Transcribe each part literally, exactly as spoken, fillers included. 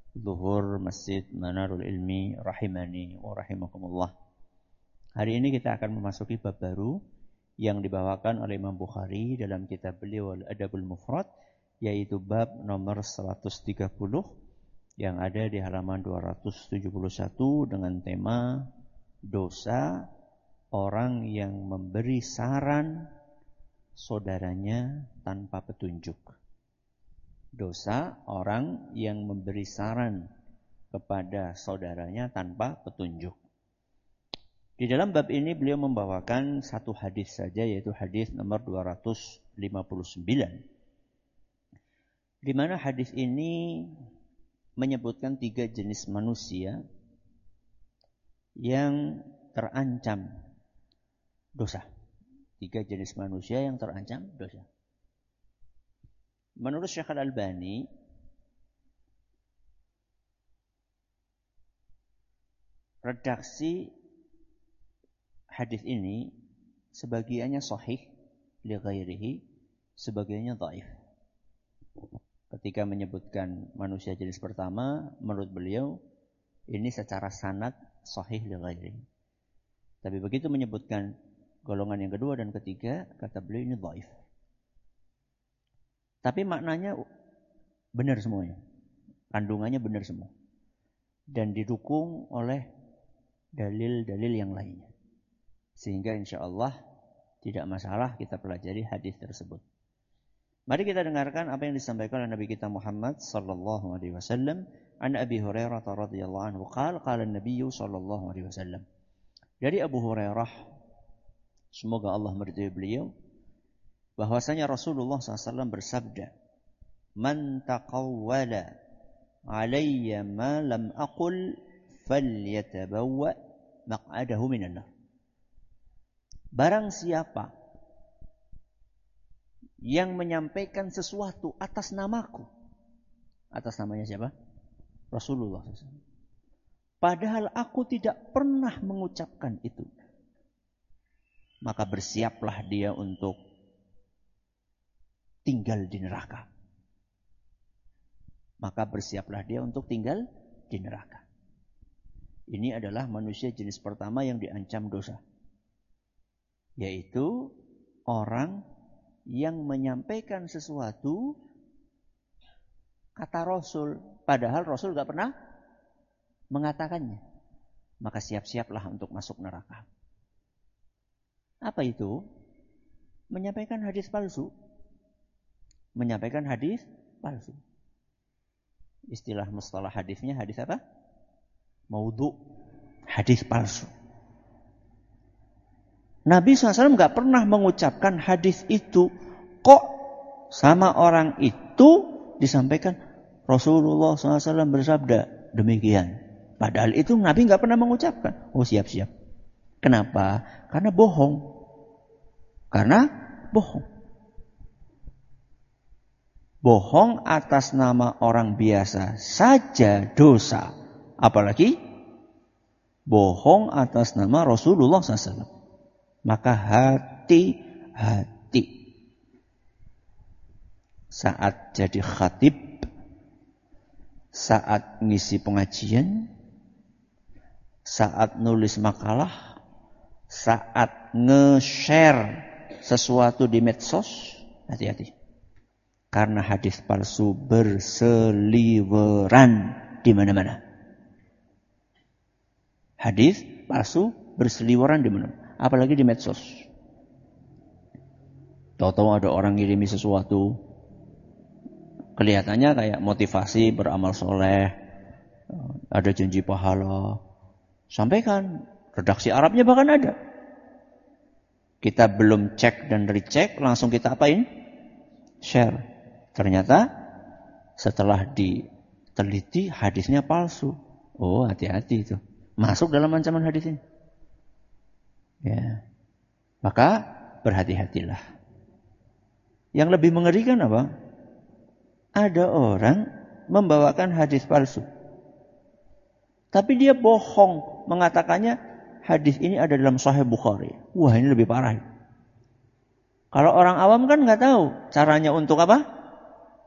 Zuhur Masjid Manarul Ilmi rahimani wa rahimakumullah. Hari ini kita akan memasuki bab baru yang dibawakan oleh Imam Bukhari dalam kitab beliau Al-Adabul Mufrad, yaitu bab nomor seratus tiga puluh yang ada di halaman dua ratus tujuh puluh satu dengan tema dosa orang yang memberi saran saudaranya tanpa petunjuk. Dosa orang yang memberi saran kepada saudaranya tanpa petunjuk. Di dalam bab ini beliau membawakan satu hadis saja, yaitu hadis nomor dua ratus lima puluh sembilan. Di mana hadis ini menyebutkan tiga jenis manusia yang terancam dosa. Tiga jenis manusia yang terancam dosa. Menurut Syekh Al-Albani, redaksi hadis ini sebagiannya sahih li ghairihi, sebagiannya dhaif. Ketika menyebutkan manusia jenis pertama, menurut beliau ini secara sanad sahih li ghairihi. Tapi begitu menyebutkan golongan yang kedua dan ketiga, kata beliau ini dhaif. Tapi maknanya benar semuanya. Kandungannya benar semua. Dan didukung oleh dalil-dalil yang lainnya. Sehingga insya Allah tidak masalah kita pelajari hadis tersebut. Mari kita dengarkan apa yang disampaikan oleh Nabi kita Muhammad sallallahu alaihi wasallam. An Abi Hurairah radhiyallahu anhu qala qala an-nabiy sallallahu alaihi wasallam. Dari Abu Hurairah, semoga Allah meridhai beliau, bahwasanya Rasulullah shallallahu alaihi wasallam bersabda, "Man taqawwala alayya ma lam aqul falyatabawwa maq'adahu minan nar." Barang siapa yang menyampaikan sesuatu atas namaku, atas namanya siapa? Rasulullah shallallahu alaihi wasallam. Padahal aku tidak pernah mengucapkan itu, maka bersiaplah dia untuk tinggal di neraka. Maka bersiaplah dia untuk tinggal di neraka. Ini adalah manusia jenis pertama yang diancam dosa. Yaitu orang yang menyampaikan sesuatu kata Rasul. Padahal Rasul gak pernah mengatakannya. Maka siap-siaplah untuk masuk neraka. Apa itu? Menyampaikan hadis palsu. Menyampaikan hadis palsu. Istilah mustalah hadisnya hadis apa? Maudhu. Hadis palsu. Nabi shallallahu alaihi wasallam gak pernah mengucapkan hadis itu. Kok sama orang itu disampaikan Rasulullah shallallahu alaihi wasallam bersabda demikian. Padahal itu Nabi gak pernah mengucapkan. Oh siap-siap. Kenapa? Karena bohong. Karena bohong. Bohong atas nama orang biasa saja dosa. Apalagi bohong atas nama Rasulullah shallallahu alaihi wasallam. Maka hati-hati. Saat jadi khatib, saat ngisi pengajian, saat nulis makalah, saat nge-share sesuatu di medsos, hati-hati. Karena hadis palsu berseliweran di mana-mana. Hadis palsu berseliweran di mana-mana. Apalagi di medsos. Tahu-tahu ada orang ngirimi sesuatu, kelihatannya kayak motivasi beramal soleh, ada janji pahala. Sampaikan, redaksi Arabnya bahkan ada. Kita belum cek dan recheck, langsung kita apain? Share. Ternyata setelah diteliti hadisnya palsu. Oh, hati-hati itu. Masuk dalam ancaman hadis ini. Ya. Maka berhati-hatilah. Yang lebih mengerikan apa? Ada orang membawakan hadis palsu. Tapi dia bohong mengatakannya hadis ini ada dalam Sahih Bukhari. Wah, ini lebih parah. Kalau orang awam kan nggak tahu caranya untuk apa?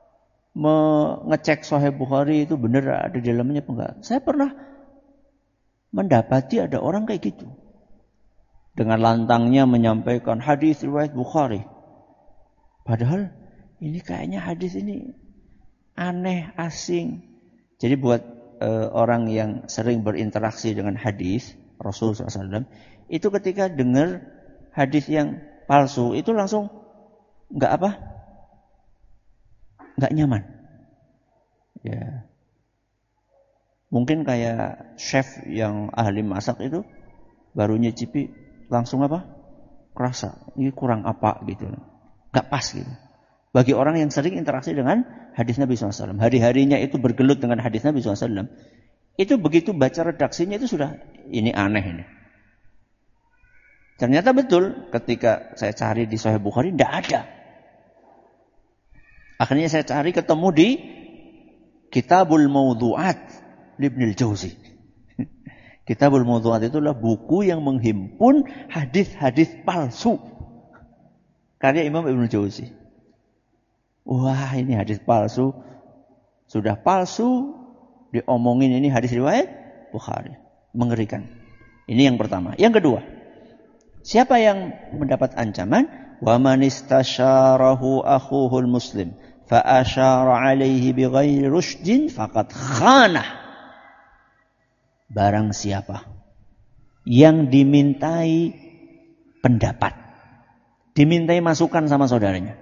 mengecek Sahih Bukhari itu benar ada di dalamnya apa enggak. Saya pernah mendapati ada orang kayak gitu. Dengan lantangnya menyampaikan hadis riwayat Bukhari. Padahal ini kayaknya hadis ini aneh, asing. Jadi buat e, orang yang sering berinteraksi dengan hadis Rasulullah shallallahu alaihi wasallam, itu ketika dengar hadis yang palsu itu langsung enggak apa? Enggak nyaman. Ya. Mungkin kayak chef yang ahli masak itu baru nyicipi langsung apa? Kerasa. Ini kurang apa gitu. Enggak pas gitu. Bagi orang yang sering interaksi dengan hadis Nabi shallallahu alaihi wasallam, hari-harinya itu bergelut dengan hadis Nabi shallallahu alaihi wasallam, itu begitu baca redaksinya itu sudah ini aneh ini. Ternyata betul ketika saya cari di Sahih Bukhari tidak ada. Akhirnya saya cari ketemu di Kitabul Mawdu'at Ibnul Jauzi. Kitabul Mawdu'at itulah buku yang menghimpun hadis-hadis palsu karya Imam Ibnul Jauzi. Wah, ini hadis palsu. Sudah palsu diomongin ini hadis riwayat Bukhari. Mengerikan. Ini yang pertama. Yang kedua, siapa yang mendapat ancaman? Wa man istasyarahu akhuhul muslim fa asyara alaihi bighairi rusydin faqad khanah. Barang siapa yang dimintai pendapat, dimintai masukan sama saudaranya.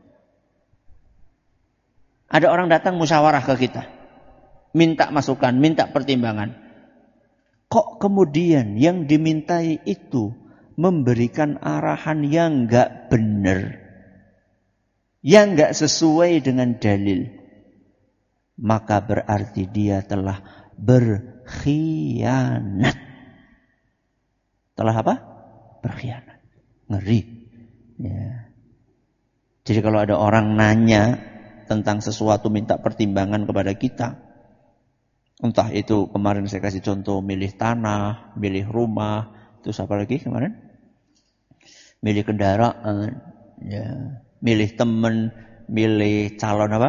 Ada orang datang musyawarah ke kita, minta masukan, minta pertimbangan. Kok kemudian yang dimintai itu memberikan arahan yang enggak benar, yang enggak sesuai dengan dalil, maka berarti dia telah berkhianat. Telah apa? Berkhianat. Ngeri. Ya. Jadi kalau ada orang nanya tentang sesuatu, minta pertimbangan kepada kita, entah itu kemarin saya kasih contoh milih tanah, milih rumah, terus apa lagi kemarin? Milih kendaraan, ya, milih teman, milih calon apa?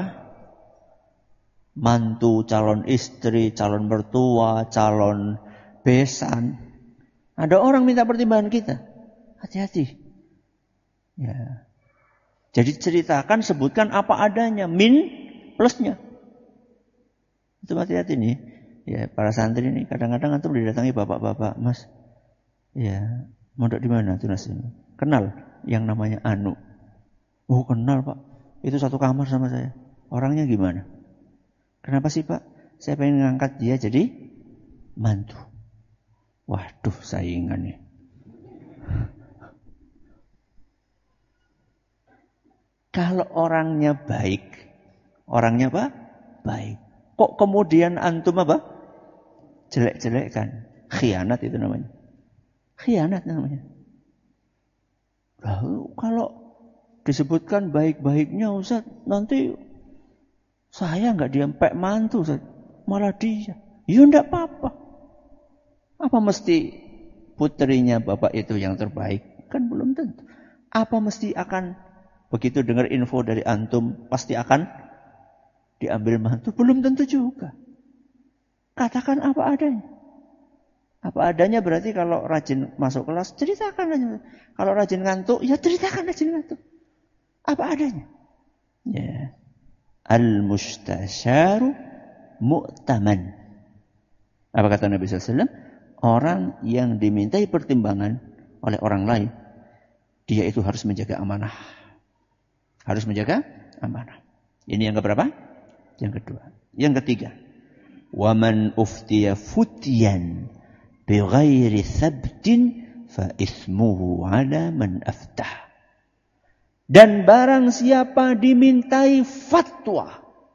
Mantu, calon istri, calon mertua, calon besan. Ada orang minta pertimbangan kita. Hati-hati. Ya. Jadi ceritakan, sebutkan apa adanya, min plusnya. Itu hati-hati nih. Ya, para santri ini kadang-kadang antum didatangi bapak-bapak, Mas. Ya, mondok di mana tuh Nas? Kenal yang namanya Anu. Oh, kenal, Pak. Itu satu kamar sama saya. Orangnya gimana? Kenapa sih, Pak? Saya pengen ngangkat dia jadi mantu. Waduh, saingannya. Kalau orangnya baik, orangnya apa? Baik. Kok kemudian antum apa? Jelek-jelekkan. Khianat itu namanya. Khianat namanya. Lalu kalau disebutkan baik-baiknya Ustaz, nanti saya nggak diempek mantu Ustaz. Malah dia. Ya enggak apa-apa. Apa mesti putrinya bapak itu yang terbaik? Kan belum tentu. Apa mesti akan begitu dengar info dari antum pasti akan diambil mantu? Belum tentu juga. Katakan apa adanya. Apa adanya berarti kalau rajin masuk kelas, ceritakan aja. Kalau rajin ngantuk, ya ceritakan rajin ngantuk. Apa adanya. Ya. Al-mustasyaru mu'taman. Apa kata Nabi sallallahu alaihi wasallam? Orang yang dimintai pertimbangan oleh orang lain, dia itu harus menjaga amanah. Harus menjaga amanah. Ini yang keberapa? Yang kedua. Yang ketiga. وَمَنْ أُفْتِيَ فُتْيًا بِغَيْرِ ثَبْتٍ فَإِثْمُهُ عَلَى مَنْ أَفْتَحَ. Dan barang siapa dimintai fatwa,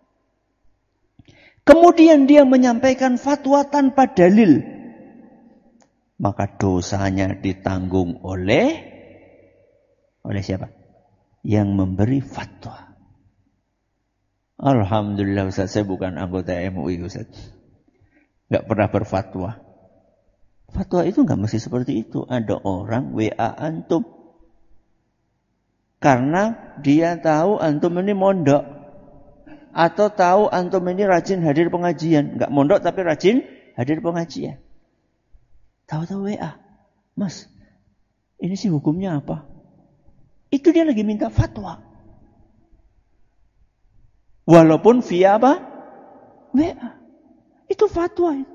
kemudian dia menyampaikan fatwa tanpa dalil, maka dosanya ditanggung oleh oleh siapa? Yang memberi fatwa. Alhamdulillah Ustaz, saya bukan anggota M U I Ustaz. Gak pernah berfatwa. Fatwa itu gak mesti seperti itu. Ada orang W A antum. Karena dia tahu antum ini mondok. Atau tahu antum ini rajin hadir pengajian. Enggak mondok tapi rajin hadir pengajian. Tahu-tahu W A. Mas, ini sih hukumnya apa? Itu dia lagi minta fatwa. Walaupun via apa? W A. Itu fatwa itu.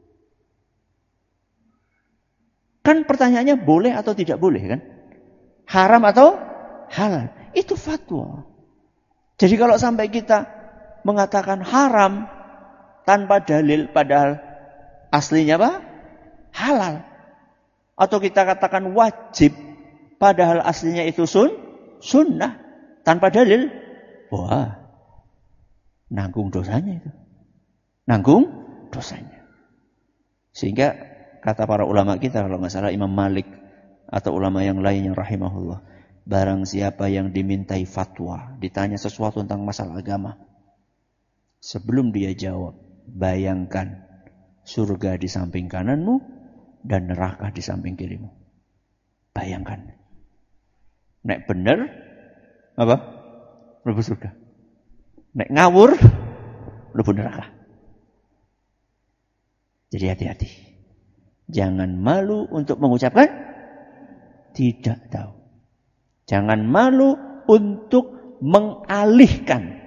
Kan pertanyaannya boleh atau tidak boleh kan? Haram atau halal. Itu fatwa. Jadi kalau sampai kita mengatakan haram tanpa dalil padahal aslinya apa? Halal. Atau kita katakan wajib padahal aslinya itu sun, sunnah tanpa dalil. Wah, nanggung dosanya itu. Nanggung dosanya. Sehingga kata para ulama kita, kalau nggak salah Imam Malik atau ulama yang lain yang rahimahullah, barang siapa yang dimintai fatwa, ditanya sesuatu tentang masalah agama, sebelum dia jawab, bayangkan surga di samping kananmu dan neraka di samping kirimu. Bayangkan. Nek bener, apa? Mlebu surga. Nek ngawur, mlebu neraka. Jadi hati-hati. Jangan malu untuk mengucapkan tidak tahu. Jangan malu untuk mengalihkan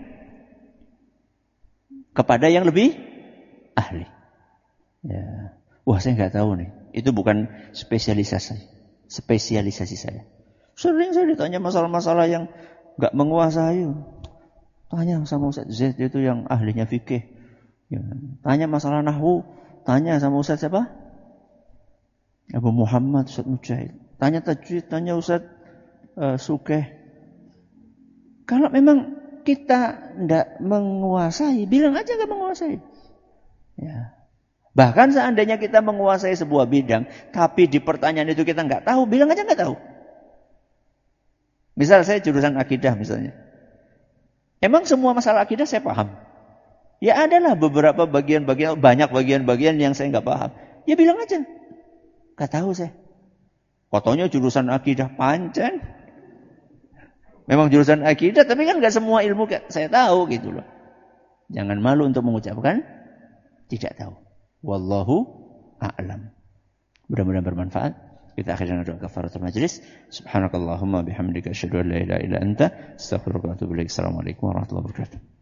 kepada yang lebih ahli. Ya. Wah, saya nggak tahu nih. Itu bukan spesialisasi, spesialisasi saya. Sering saya ditanya masalah-masalah yang nggak menguasai. Tanya sama Ustaz Z itu yang ahlinya fikih. Ya. Tanya masalah nahwu, tanya sama Ustaz siapa? Abu Muhammad, Ustaz Mujahid. Tanya tajwid, tanya Ustaz uh, Sukeh. Kalau memang kita tidak menguasai, bilang aja nggak menguasai. Ya. Bahkan seandainya kita menguasai sebuah bidang, tapi di pertanyaan itu kita nggak tahu, bilang aja nggak tahu. Misal saya jurusan akidah misalnya. Emang semua masalah akidah saya paham? Ya adalah beberapa bagian-bagian, banyak bagian-bagian yang saya nggak paham. Ya bilang aja. Gak tahu saya. Katanya jurusan akidah, pancen. Memang jurusan akidah, tapi kan gak semua ilmu saya tahu gitu loh. Jangan malu untuk mengucapkan tidak tahu. Wallahu a'lam. Mudah-mudahan bermanfaat. Kita akhiri dengan doa kafaratul majlis. Subhanakallahumma bihamdika asyhadu an la ilaha illa anta astaghfiruka wa atubu ilaik. Assalamualaikum warahmatullahi wabarakatuh.